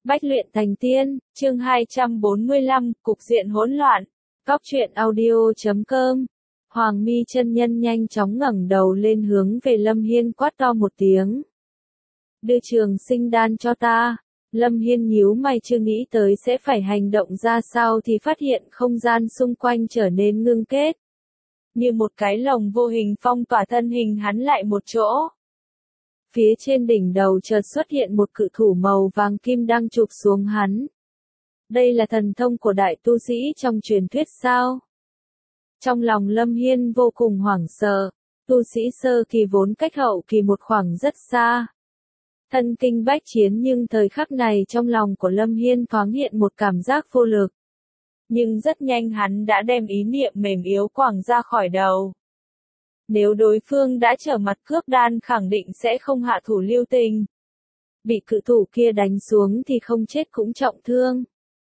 Bách luyện thành tiên, chương 245, cục diện hỗn loạn. Góc truyện audio.com. Hoàng Mi chân nhân nhanh chóng ngẩng đầu lên hướng về Lâm Hiên quát to một tiếng. Đưa trường sinh đan cho ta. Lâm Hiên nhíu mày chưa nghĩ tới sẽ phải hành động ra sao thì phát hiện không gian xung quanh trở nên ngưng kết. Như một cái lồng vô hình phong tỏa thân hình hắn lại một chỗ. Phía trên đỉnh đầu chợt xuất hiện một cự thủ màu vàng kim đang chụp xuống hắn. Đây là thần thông của đại tu sĩ trong truyền thuyết sao? Trong lòng Lâm Hiên vô cùng hoảng sợ, tu sĩ sơ kỳ vốn cách hậu kỳ một khoảng rất xa. Thân kinh bách chiến nhưng thời khắc này trong lòng của Lâm Hiên thoáng hiện một cảm giác vô lực. Nhưng rất nhanh hắn đã đem ý niệm mềm yếu quẳng ra khỏi đầu. Nếu đối phương đã trở mặt cướp đan khẳng định sẽ không hạ thủ lưu tình. Bị cự thủ kia đánh xuống thì không chết cũng trọng thương.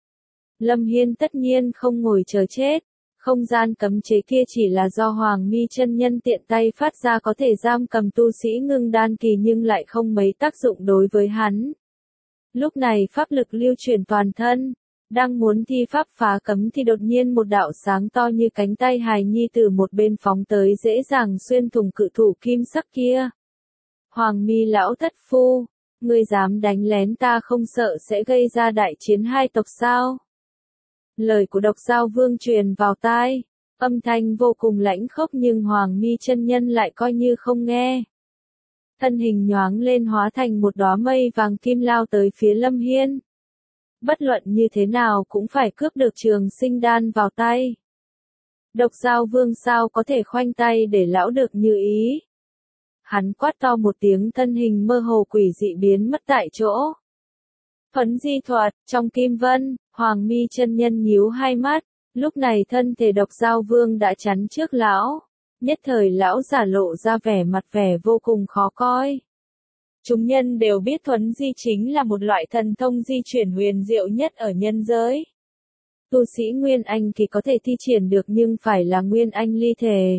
Lâm Hiên tất nhiên không ngồi chờ chết. Không gian cấm chế kia chỉ là do Hoàng Mi chân nhân tiện tay phát ra có thể giam cầm tu sĩ ngưng đan kỳ nhưng lại không mấy tác dụng đối với hắn. Lúc này pháp lực lưu chuyển toàn thân. Đang muốn thi pháp phá cấm thì đột nhiên một đạo sáng to như cánh tay hài nhi từ một bên phóng tới dễ dàng xuyên thủng cự thủ kim sắc kia. Hoàng Mi lão thất phu, ngươi dám đánh lén ta không sợ sẽ gây ra đại chiến hai tộc sao? Lời của Độc Giao Vương truyền vào tai, âm thanh vô cùng lãnh khốc nhưng Hoàng Mi chân nhân lại coi như không nghe. Thân hình nhoáng lên hóa thành một đóa mây vàng kim lao tới phía Lâm Hiên. Bất luận như thế nào cũng phải cướp được trường sinh đan vào tay. Độc Giao Vương sao có thể khoanh tay để lão được như ý. Hắn quát to một tiếng thân hình mơ hồ quỷ dị biến mất tại chỗ. Phấn di thuật, trong kim vân, Hoàng Mi chân nhân nhíu hai mắt, lúc này thân thể Độc Giao Vương đã chắn trước lão. Nhất thời lão giả lộ ra vẻ vô cùng khó coi. Chúng nhân đều biết thuấn di chính là một loại thần thông di chuyển huyền diệu nhất ở nhân giới. Tu sĩ Nguyên Anh thì có thể thi triển được nhưng phải là Nguyên Anh ly thể.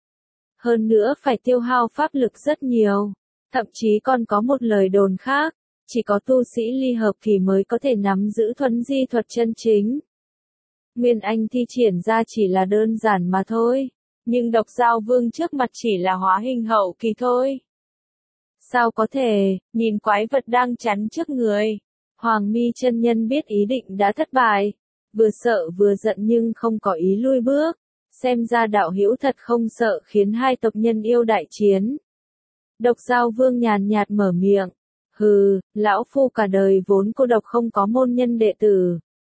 Hơn nữa phải tiêu hao pháp lực rất nhiều. Thậm chí còn có một lời đồn khác, chỉ có tu sĩ ly hợp thì mới có thể nắm giữ thuấn di thuật chân chính. Nguyên Anh thi triển ra chỉ là đơn giản mà thôi, nhưng Độc Giao Vương trước mặt chỉ là hóa hình hậu kỳ thôi. Sao có thể, nhìn quái vật đang chắn trước người. Hoàng Mi chân nhân biết ý định đã thất bại. Vừa sợ vừa giận nhưng không có ý lui bước. Xem ra đạo hữu thật không sợ khiến hai tộc nhân yêu đại chiến. Độc Giao Vương nhàn nhạt mở miệng. Hừ, lão phu cả đời vốn cô độc không có môn nhân đệ tử.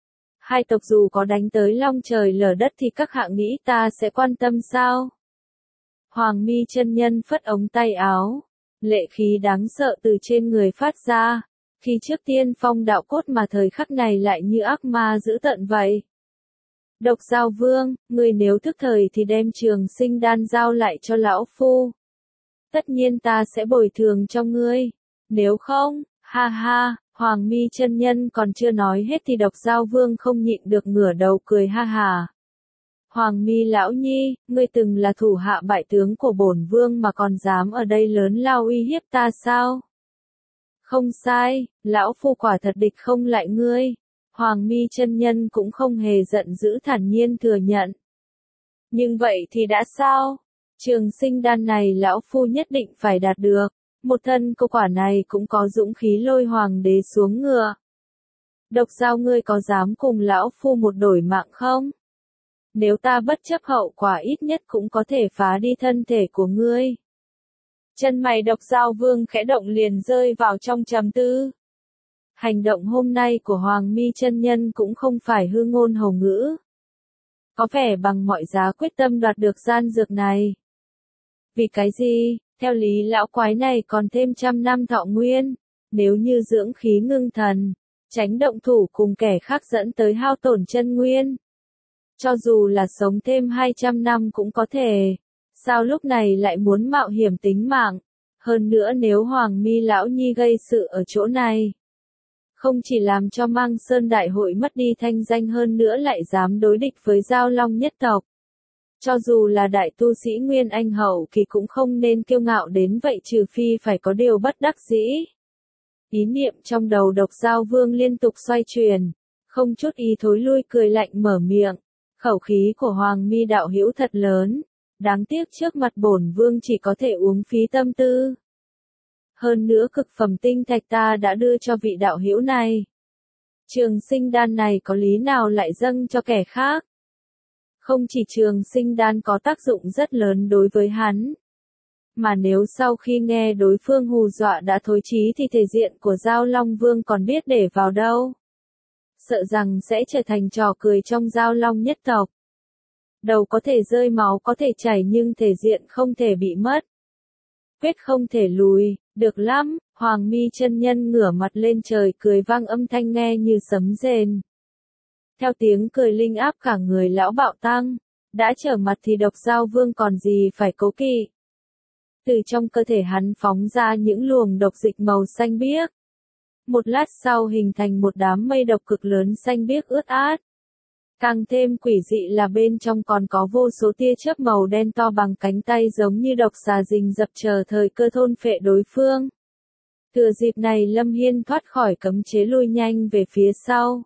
Hai tộc dù có đánh tới long trời lở đất thì các hạ nghĩ ta sẽ quan tâm sao? Hoàng Mi chân nhân phất ống tay áo. Lệ khí đáng sợ từ trên người phát ra, khi trước tiên phong đạo cốt mà thời khắc này lại như ác ma dữ tợn vậy. Độc Giao Vương, người nếu thức thời thì đem trường sinh đan giao lại cho lão phu. Tất nhiên ta sẽ bồi thường cho ngươi. Nếu không, ha ha, Hoàng Mi chân nhân còn chưa nói hết thì Độc Giao Vương không nhịn được ngửa đầu cười ha ha. Hoàng Mi lão nhi, ngươi từng là thủ hạ bại tướng của bổn vương mà còn dám ở đây lớn lao uy hiếp ta sao? Không sai, lão phu quả thật địch không lại ngươi. Hoàng Mi chân nhân cũng không hề giận dữ thản nhiên thừa nhận. Nhưng vậy thì đã sao? Trường sinh đan này lão phu nhất định phải đạt được. Một thân cô quả này cũng có dũng khí lôi hoàng đế xuống ngựa. Độc Giao ngươi có dám cùng lão phu một đổi mạng không? Nếu ta bất chấp hậu quả ít nhất cũng có thể phá đi thân thể của ngươi. Chân mày Độc Giao Vương khẽ động liền rơi vào trong trầm tư. Hành động hôm nay của Hoàng Mi chân nhân cũng không phải hư ngôn hầu ngữ. Có vẻ bằng mọi giá quyết tâm đoạt được gian dược này. Vì cái gì, theo lý lão quái này còn thêm 100 năm thọ nguyên, nếu như dưỡng khí ngưng thần, tránh động thủ cùng kẻ khác dẫn tới hao tổn chân nguyên. Cho dù là sống thêm 200 năm cũng có thể. Sao lúc này lại muốn mạo hiểm tính mạng? Hơn nữa nếu Hoàng Mi lão nhi gây sự ở chỗ này, không chỉ làm cho Mang Sơn Đại hội mất đi thanh danh hơn nữa lại dám đối địch với Giao Long nhất tộc. Cho dù là đại tu sĩ Nguyên Anh hậu kỳ cũng không nên kiêu ngạo đến vậy trừ phi phải có điều bất đắc dĩ. Ý niệm trong đầu Độc Giao Vương liên tục xoay chuyển, không chút ý thối lui cười lạnh mở miệng. Khẩu khí của Hoàng Mi đạo hữu thật lớn, đáng tiếc trước mặt bổn vương chỉ có thể uống phí tâm tư. Hơn nữa cực phẩm tinh thạch ta đã đưa cho vị đạo hữu này. Trường sinh đan này có lý nào lại dâng cho kẻ khác? Không chỉ trường sinh đan có tác dụng rất lớn đối với hắn, mà nếu sau khi nghe đối phương hù dọa đã thối chí thì thể diện của Giao Long Vương còn biết để vào đâu. Sợ rằng sẽ trở thành trò cười trong Giao Long nhất tộc. Đầu có thể rơi máu có thể chảy nhưng thể diện không thể bị mất. Quyết không thể lùi, được lắm, Hoàng Mi chân nhân ngửa mặt lên trời cười vang âm thanh nghe như sấm rền. Theo tiếng cười linh áp cả người lão bạo tăng, đã trở mặt thì Độc Giao Vương còn gì phải cố kỵ. Từ trong cơ thể hắn phóng ra những luồng độc dịch màu xanh biếc. Một lát sau hình thành một đám mây độc cực lớn xanh biếc ướt át. Càng thêm quỷ dị là bên trong còn có vô số tia chớp màu đen to bằng cánh tay giống như độc xà rình rập chờ thời cơ thôn phệ đối phương. Thừa dịp này Lâm Hiên thoát khỏi cấm chế lui nhanh về phía sau.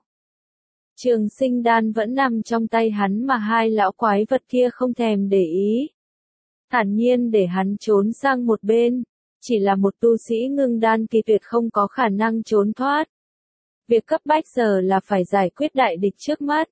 Trường sinh đan vẫn nằm trong tay hắn mà hai lão quái vật kia không thèm để ý. Thản nhiên để hắn trốn sang một bên, chỉ là một tu sĩ ngưng đan kỳ tuyệt không có khả năng trốn thoát. Việc cấp bách giờ là phải giải quyết đại địch trước mắt.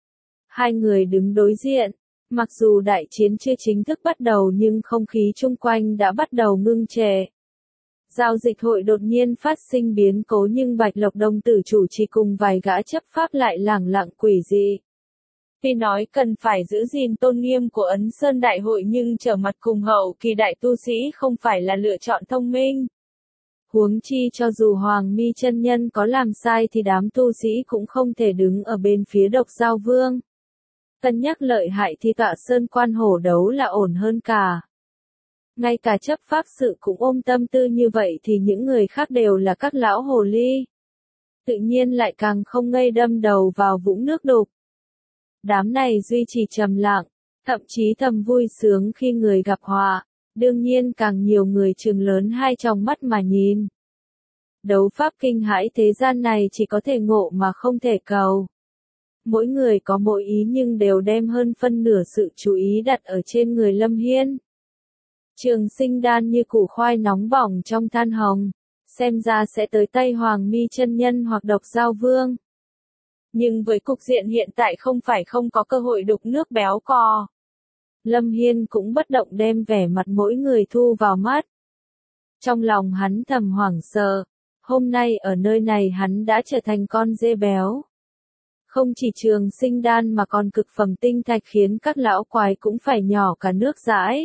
Hai người đứng đối diện, mặc dù đại chiến chưa chính thức bắt đầu nhưng không khí chung quanh đã bắt đầu ngưng trệ. Giao dịch hội đột nhiên phát sinh biến cố nhưng Bạch Lộc Đồng tử chủ trì cùng vài gã chấp pháp lại lẳng lặng quỷ dị. Tuy nói cần phải giữ gìn tôn nghiêm của Ấn Sơn Đại hội nhưng trở mặt cùng hậu kỳ đại tu sĩ không phải là lựa chọn thông minh. Huống chi cho dù Hoàng Mi chân nhân có làm sai thì đám tu sĩ cũng không thể đứng ở bên phía Độc Giao Vương. Cân nhắc lợi hại thì tọa sơn quan hổ đấu là ổn hơn cả. Ngay cả chấp pháp sự cũng ôm tâm tư như vậy thì những người khác đều là các lão hồ ly. Tự nhiên lại càng không ngây đâm đầu vào vũng nước đục. Đám này duy trì trầm lặng, thậm chí thầm vui sướng khi người gặp họa, đương nhiên càng nhiều người trừng lớn hai tròng mắt mà nhìn. Đấu pháp kinh hãi thế gian này chỉ có thể ngộ mà không thể cầu. Mỗi người có mỗi ý nhưng đều đem hơn phân nửa sự chú ý đặt ở trên người Lâm Hiên. Trường sinh đan như củ khoai nóng bỏng trong than hồng, xem ra sẽ tới tay Hoàng Mi chân nhân hoặc Độc Giao Vương. Nhưng với cục diện hiện tại không phải không có cơ hội đục nước béo cò. Lâm Hiên cũng bất động đem vẻ mặt mỗi người thu vào mắt. Trong lòng hắn thầm hoảng sợ, hôm nay ở nơi này hắn đã trở thành con dê béo. Không chỉ trường sinh đan mà còn cực phẩm tinh thạch khiến các lão quái cũng phải nhỏ cả nước dãi.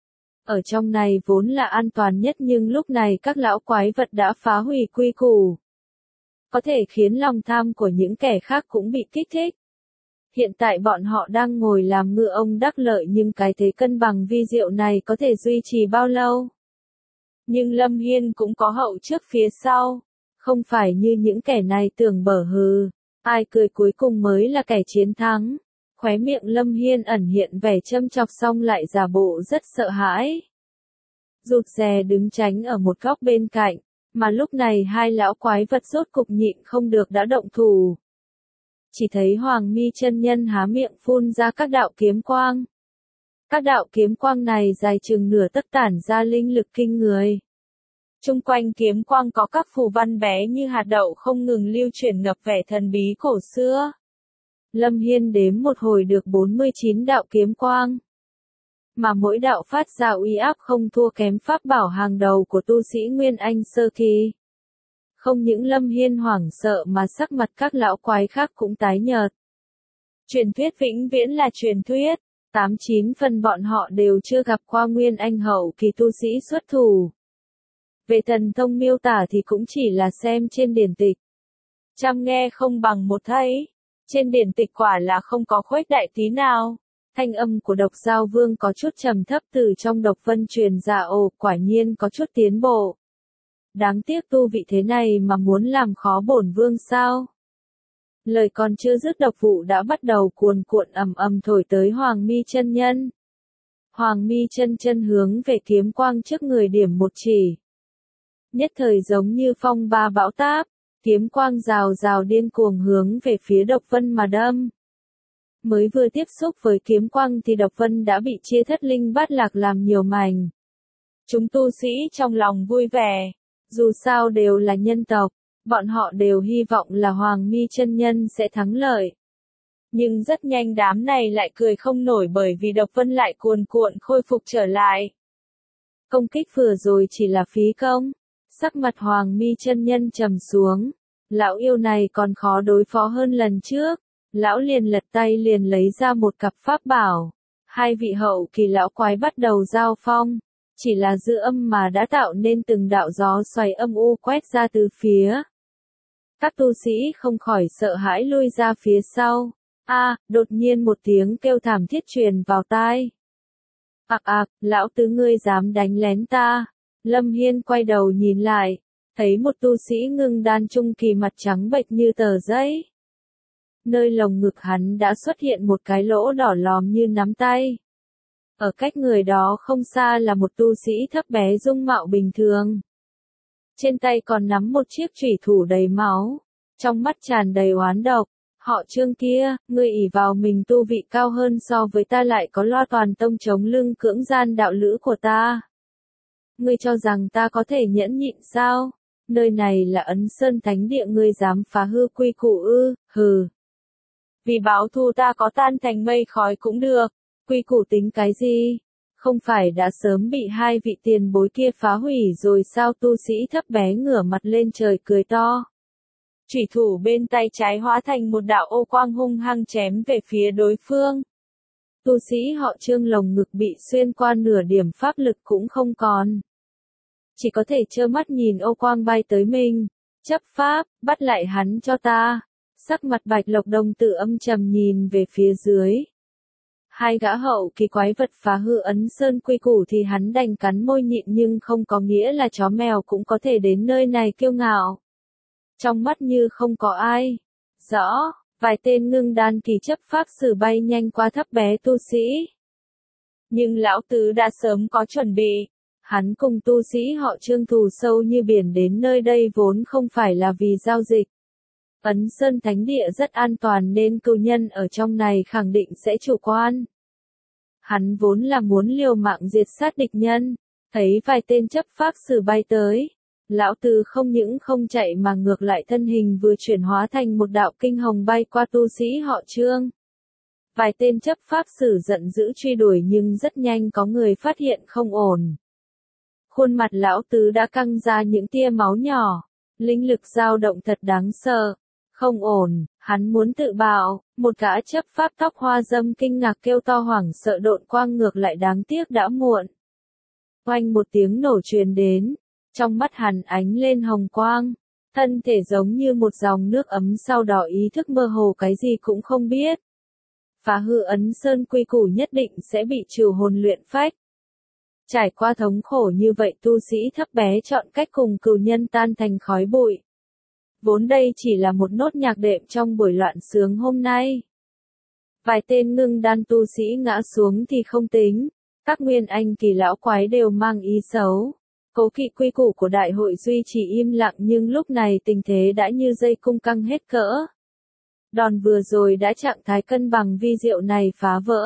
Ở trong này vốn là an toàn nhất nhưng lúc này các lão quái vật đã phá hủy quy củ. Có thể khiến lòng tham của những kẻ khác cũng bị kích thích. Hiện tại bọn họ đang ngồi làm ngựa ông đắc lợi nhưng cái thế cân bằng vi diệu này có thể duy trì bao lâu? Nhưng Lâm Hiên cũng có hậu trước phía sau. Không phải như những kẻ này tưởng bở hừ. Ai cười cuối cùng mới là kẻ chiến thắng. Khóe miệng Lâm Hiên ẩn hiện vẻ châm chọc xong lại giả bộ rất sợ hãi. Rụt rè đứng tránh ở một góc bên cạnh, mà lúc này hai lão quái vật rốt cục nhịn không được đã động thủ. Chỉ thấy Hoàng Mi chân nhân há miệng phun ra các đạo kiếm quang. Các đạo kiếm quang này dài chừng nửa tấc tản ra linh lực kinh người. Trung quanh kiếm quang có các phù văn bé như hạt đậu không ngừng lưu chuyển ngập vẻ thần bí cổ xưa. Lâm Hiên đếm một hồi được 49 đạo kiếm quang. Mà mỗi đạo phát ra uy áp không thua kém pháp bảo hàng đầu của tu sĩ Nguyên Anh sơ kỳ. Không những Lâm Hiên hoảng sợ mà sắc mặt các lão quái khác cũng tái nhợt. Truyền thuyết vĩnh viễn là truyền thuyết, 89 phần bọn họ đều chưa gặp qua Nguyên Anh hậu kỳ tu sĩ xuất thủ. Về thần thông miêu tả thì cũng chỉ là xem trên điển tịch. Trăm nghe không bằng một thấy. Trên điển tịch quả là không có khuếch đại tí nào. Thanh âm của Độc Giao Vương có chút trầm thấp từ trong độc vân truyền ra, ồ, quả nhiên có chút tiến bộ. Đáng tiếc tu vị thế này mà muốn làm khó bổn vương sao? Lời còn chưa dứt độc vụ đã bắt đầu cuồn cuộn ầm ầm thổi tới Hoàng Mi chân nhân. Hoàng Mi chân chân hướng về kiếm quang trước người điểm một chỉ. nhất thời giống như phong ba bão táp, kiếm quang rào rào điên cuồng hướng về phía Độc Vân mà đâm. Mới vừa tiếp xúc với kiếm quang thì Độc Vân đã bị chia thất linh bát lạc làm nhiều mảnh. Chúng tu sĩ trong lòng vui vẻ, dù sao đều là nhân tộc, bọn họ đều hy vọng là Hoàng Mi chân nhân sẽ thắng lợi. Nhưng rất nhanh đám này lại cười không nổi bởi vì Độc Vân lại cuồn cuộn khôi phục trở lại. Công kích vừa rồi chỉ là phí công. Sắc mặt Hoàng Mi chân nhân trầm xuống. Lão yêu này còn khó đối phó hơn lần trước. Lão liền lật tay liền lấy ra một cặp pháp bảo. Hai vị hậu kỳ lão quái bắt đầu giao phong. Chỉ là dư âm mà đã tạo nên từng đạo gió xoáy âm u quét ra từ phía. Các tu sĩ không khỏi sợ hãi lui ra phía sau. Đột nhiên một tiếng kêu thảm thiết truyền vào tai. Lão tứ ngươi dám đánh lén ta. Lâm Hiên quay đầu nhìn lại, thấy một tu sĩ ngưng đan trung kỳ mặt trắng bệch như tờ giấy. Nơi lồng ngực hắn đã xuất hiện một cái lỗ đỏ lòm như nắm tay. Ở cách người đó không xa là một tu sĩ thấp bé dung mạo bình thường. Trên tay còn nắm một chiếc chủy thủ đầy máu, trong mắt tràn đầy oán độc. Họ Trương kia, ngươi ỷ vào mình tu vị cao hơn so với ta lại có lo toàn tông chống lưng cưỡng gian đạo lữ của ta. Ngươi cho rằng ta có thể nhẫn nhịn sao? Nơi này là Ấn Sơn Thánh Địa, ngươi dám phá hư quy củ ư? Hừ. Vì báo thù ta có tan thành mây khói cũng được, quy củ tính cái gì? Không phải đã sớm bị hai vị tiền bối kia phá hủy rồi sao? Tu sĩ thấp bé ngửa mặt lên trời cười to. Chủy thủ bên tay trái hóa thành một đạo ô quang hung hăng chém về phía đối phương. Tu sĩ họ Trương lồng ngực bị xuyên qua, nửa điểm pháp lực cũng không còn. Chỉ có thể trơ mắt nhìn ô quang bay tới mình. Chấp pháp, bắt lại hắn cho ta. Sắc mặt Bạch Lộc đồng tử âm trầm nhìn về phía dưới. Hai gã hậu kỳ quái vật phá hư Ấn Sơn quy củ thì hắn đành cắn môi nhịn, nhưng không có nghĩa là chó mèo cũng có thể đến nơi này kiêu ngạo. Trong mắt như không có ai. Rõ, vài tên ngưng đan kỳ chấp pháp sử bay nhanh qua thấp bé tu sĩ. Nhưng lão tứ đã sớm có chuẩn bị. Hắn cùng tu sĩ họ Trương thù sâu như biển đến nơi đây vốn không phải là vì giao dịch. Ấn Sơn Thánh Địa rất an toàn nên cừu nhân ở trong này khẳng định sẽ chủ quan. Hắn vốn là muốn liều mạng diệt sát địch nhân. Thấy vài tên chấp pháp sử bay tới. Lão tứ không những không chạy mà ngược lại thân hình vừa chuyển hóa thành một đạo kinh hồng bay qua tu sĩ họ Trương. Vài tên chấp pháp sử giận dữ truy đuổi nhưng rất nhanh có người phát hiện không ổn. Khuôn mặt lão tứ đã căng ra những tia máu nhỏ, linh lực dao động thật đáng sợ. Không ổn, hắn muốn tự bạo. Một gã chấp pháp tóc hoa dâm kinh ngạc kêu to, hoảng sợ độn quang ngược lại, đáng tiếc đã muộn. Oanh một tiếng nổ truyền đến. Trong mắt hắn ánh lên hồng quang, thân thể giống như một dòng nước ấm, sau đó ý thức mơ hồ cái gì cũng không biết. Phá hư Ấn Sơn quy củ nhất định sẽ bị trừ hồn luyện phách. Trải qua thống khổ như vậy, tu sĩ thấp bé chọn cách cùng cừu nhân tan thành khói bụi. Vốn đây chỉ là một nốt nhạc đệm trong buổi loạn sướng hôm nay. Vài tên ngưng đan tu sĩ ngã xuống thì không tính, các nguyên anh kỳ lão quái đều mang ý xấu. Cố kỵ quy củ của đại hội duy trì im lặng, nhưng lúc này tình thế đã như dây cung căng hết cỡ. Đòn vừa rồi đã trạng thái cân bằng vi diệu này phá vỡ.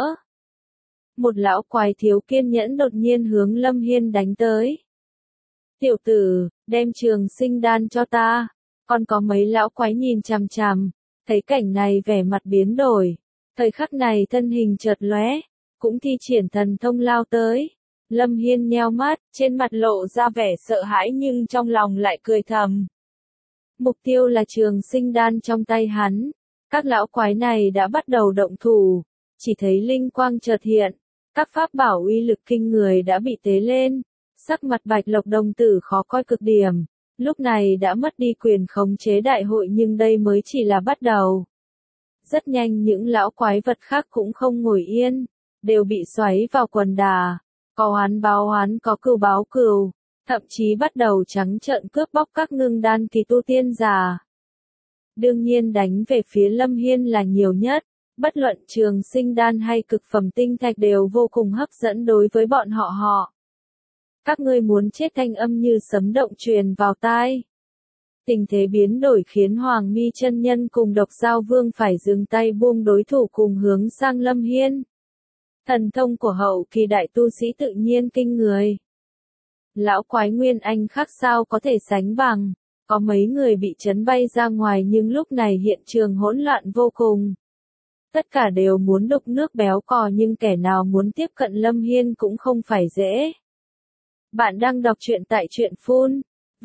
Một lão quái thiếu kiên nhẫn đột nhiên hướng Lâm Hiên đánh tới. Tiểu tử, đem trường sinh đan cho ta. Còn có mấy lão quái nhìn chằm chằm, thấy cảnh này vẻ mặt biến đổi. Thời khắc này thân hình chợt lóe, cũng thi triển thần thông lao tới. Lâm Hiên nheo mắt, trên mặt lộ ra vẻ sợ hãi nhưng trong lòng lại cười thầm. Mục tiêu là trường sinh đan trong tay hắn. Các lão quái này đã bắt đầu động thủ, chỉ thấy linh quang chợt hiện, các pháp bảo uy lực kinh người đã bị tế lên. Sắc mặt Bạch Lộc đồng tử khó coi cực điểm, lúc này đã mất đi quyền khống chế đại hội, nhưng đây mới chỉ là bắt đầu. Rất nhanh những lão quái vật khác cũng không ngồi yên, đều bị xoáy vào quần đà. Có oán báo oán, có cừu báo cừu, thậm chí bắt đầu trắng trợn cướp bóc các ngưng đan kỳ tu tiên giả. Đương nhiên đánh về phía Lâm Hiên là nhiều nhất, bất luận trường sinh đan hay cực phẩm tinh thạch đều vô cùng hấp dẫn đối với bọn họ. Các ngươi muốn chết, thanh âm như sấm động truyền vào tai. Tình thế biến đổi khiến Hoàng Mi chân nhân cùng Độc Giao Vương phải dừng tay buông đối thủ cùng hướng sang Lâm Hiên. Thần thông của hậu kỳ đại tu sĩ tự nhiên kinh người. Lão quái Nguyên Anh khác sao có thể sánh bằng, có mấy người bị chấn bay ra ngoài nhưng lúc này hiện trường hỗn loạn vô cùng. Tất cả đều muốn đục nước béo cò nhưng kẻ nào muốn tiếp cận Lâm Hiên cũng không phải dễ. Bạn đang đọc truyện tại truyện phun.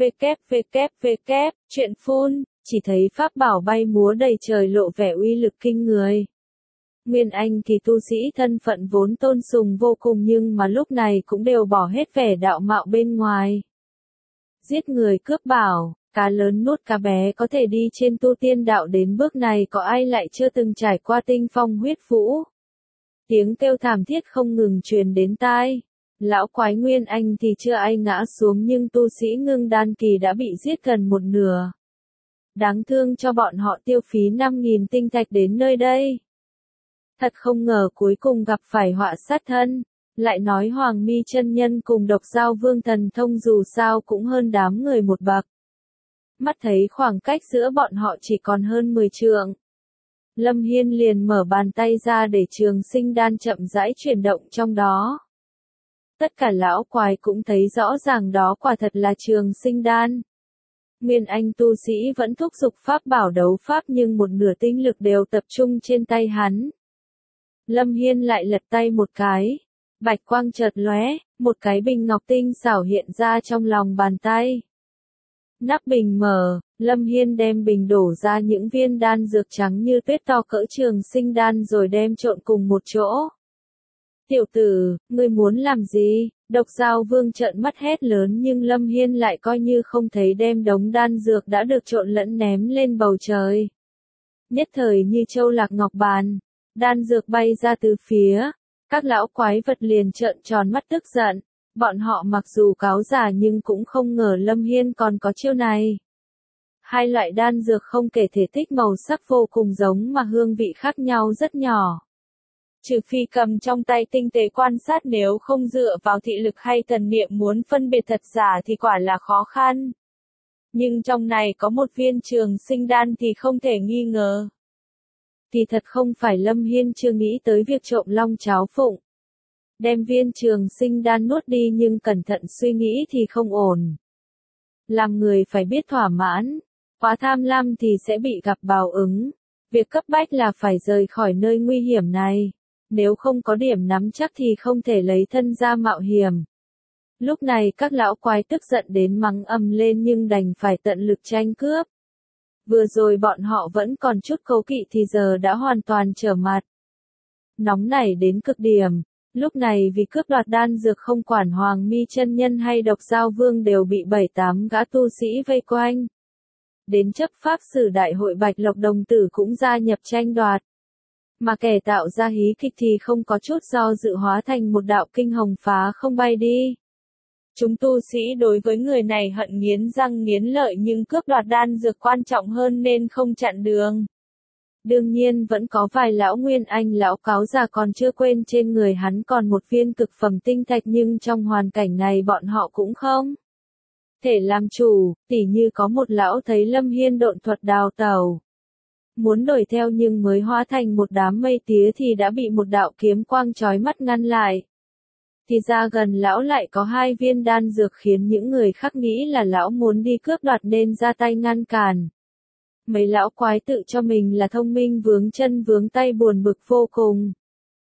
Truyện phun, chỉ thấy pháp bảo bay múa đầy trời lộ vẻ uy lực kinh người. Nguyên Anh thì tu sĩ thân phận vốn tôn sùng vô cùng nhưng mà lúc này cũng đều bỏ hết vẻ đạo mạo bên ngoài. Giết người cướp bảo, cá lớn nuốt cá bé, có thể đi trên tu tiên đạo đến bước này có ai lại chưa từng trải qua tinh phong huyết vũ. Tiếng kêu thảm thiết không ngừng truyền đến tai. Lão quái Nguyên Anh thì chưa ai ngã xuống nhưng tu sĩ ngưng đan kỳ đã bị giết gần một nửa. Đáng thương cho bọn họ tiêu phí 5.000 tinh thạch đến nơi đây. Thật không ngờ cuối cùng gặp phải họa sát thân. Lại nói Hoàng Mi chân nhân cùng Độc Giao Vương thần thông dù sao cũng hơn đám người một bậc. Mắt thấy khoảng cách giữa bọn họ chỉ còn hơn 10 trượng. Lâm Hiên liền mở bàn tay ra để trường sinh đan chậm rãi chuyển động trong đó. Tất cả lão quái cũng thấy rõ ràng đó quả thật là trường sinh đan. Nguyên Anh tu sĩ vẫn thúc giục pháp bảo đấu pháp nhưng một nửa tinh lực đều tập trung trên tay hắn. Lâm Hiên lại lật tay một cái. Bạch quang chợt lóe, một cái bình ngọc tinh xảo hiện ra trong lòng bàn tay. Nắp bình mở, Lâm Hiên đem bình đổ ra những viên đan dược trắng như tuyết to cỡ trường sinh đan rồi đem trộn cùng một chỗ. Tiểu tử, ngươi muốn làm gì? Độc Giao Vương trợn mắt hét lớn nhưng Lâm Hiên lại coi như không thấy đem đống đan dược đã được trộn lẫn ném lên bầu trời. Nhất thời như châu lạc ngọc bàn, đan dược bay ra từ phía. Các lão quái vật liền trợn tròn mắt tức giận. Bọn họ mặc dù cáo giả nhưng cũng không ngờ Lâm Hiên còn có chiêu này. Hai loại đan dược không kể thể tích màu sắc vô cùng giống mà hương vị khác nhau rất nhỏ. Trừ phi cầm trong tay tinh tế quan sát, nếu không dựa vào thị lực hay thần niệm muốn phân biệt thật giả thì quả là khó khăn. Nhưng trong này có một viên trường sinh đan thì không thể nghi ngờ. Thì thật không phải Lâm Hiên chưa nghĩ tới việc trộm long cháo phụng. Đem viên trường sinh đan nuốt đi nhưng cẩn thận suy nghĩ thì không ổn. Làm người phải biết thỏa mãn, quá tham lam thì sẽ bị gặp báo ứng. Việc cấp bách là phải rời khỏi nơi nguy hiểm này. Nếu không có điểm nắm chắc thì không thể lấy thân ra mạo hiểm. Lúc này các lão quái tức giận đến mắng ầm lên nhưng đành phải tận lực tranh cướp. Vừa rồi bọn họ vẫn còn chút cố kỵ thì giờ đã hoàn toàn trở mặt. Nóng nảy đến cực điểm. Lúc này vì cướp đoạt đan dược không quản Hoàng Mi chân nhân hay Độc Giao Vương đều bị 7-8 gã tu sĩ vây quanh. Đến chấp pháp sử đại hội Bạch Lộc đồng tử cũng gia nhập tranh đoạt. Mà kẻ tạo ra hí kịch thì không có chút do dự hóa thành một đạo kinh hồng phá không bay đi. Chúng tu sĩ đối với người này hận nghiến răng nghiến lợi nhưng cướp đoạt đan dược quan trọng hơn nên không chặn đường. Đương nhiên vẫn có vài lão Nguyên Anh lão cáo già còn chưa quên trên người hắn còn một viên cực phẩm tinh thạch nhưng trong hoàn cảnh này bọn họ cũng không thể làm chủ, tỉ như có một lão thấy Lâm Hiên độn thuật đào tẩu. Muốn đuổi theo nhưng mới hóa thành một đám mây tía thì đã bị một đạo kiếm quang chói mắt ngăn lại. Thì ra gần lão lại có 2 viên đan dược khiến những người khác nghĩ là lão muốn đi cướp đoạt nên ra tay ngăn cản. Mấy lão quái tự cho mình là thông minh vướng chân vướng tay buồn bực vô cùng.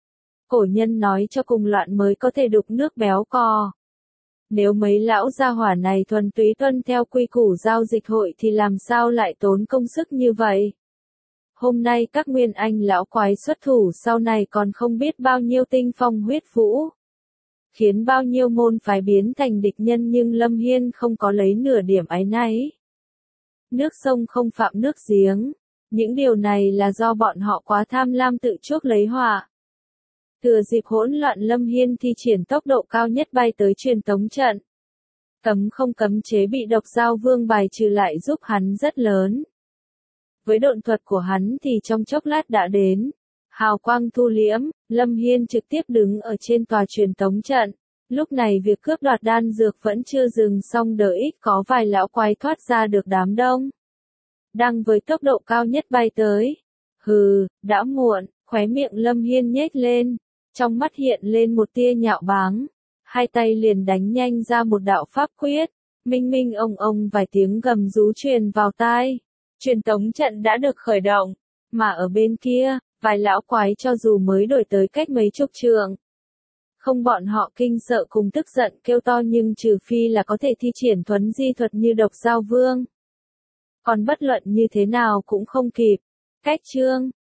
Cổ nhân nói cho cùng loạn mới có thể đục nước béo cò. Nếu mấy lão gia hỏa này thuần túy tuân theo quy củ giao dịch hội thì làm sao lại tốn công sức như vậy? Hôm nay các Nguyên Anh lão quái xuất thủ sau này còn không biết bao nhiêu tinh phong huyết vũ. Khiến bao nhiêu môn phái biến thành địch nhân nhưng Lâm Hiên không có lấy nửa điểm áy náy. Nước sông không phạm nước giếng. Những điều này là do bọn họ quá tham lam tự chuốc lấy họa. Thừa dịp hỗn loạn Lâm Hiên thi triển tốc độ cao nhất bay tới truyền tống trận. Cấm không cấm chế bị Độc Giao Vương bài trừ lại giúp hắn rất lớn. Với độn thuật của hắn thì trong chốc lát đã đến. Hào quang thu liễm, Lâm Hiên trực tiếp đứng ở trên tòa truyền tống trận. Lúc này việc cướp đoạt đan dược vẫn chưa dừng xong, đợi ít có vài lão quái thoát ra được đám đông. Đang với tốc độ cao nhất bay tới. Hừ, đã muộn, khóe miệng Lâm Hiên nhếch lên, trong mắt hiện lên một tia nhạo báng. Hai tay liền đánh nhanh ra một đạo pháp quyết, minh minh ông vài tiếng gầm rú truyền vào tai. Truyền tống trận đã được khởi động, mà ở bên kia, vài lão quái cho dù mới đổi tới cách mấy chục trượng. Không, bọn họ kinh sợ cùng tức giận kêu to, nhưng trừ phi là có thể thi triển thuấn di thuật như Độc Giao Vương. Còn bất luận như thế nào cũng không kịp. Cách chương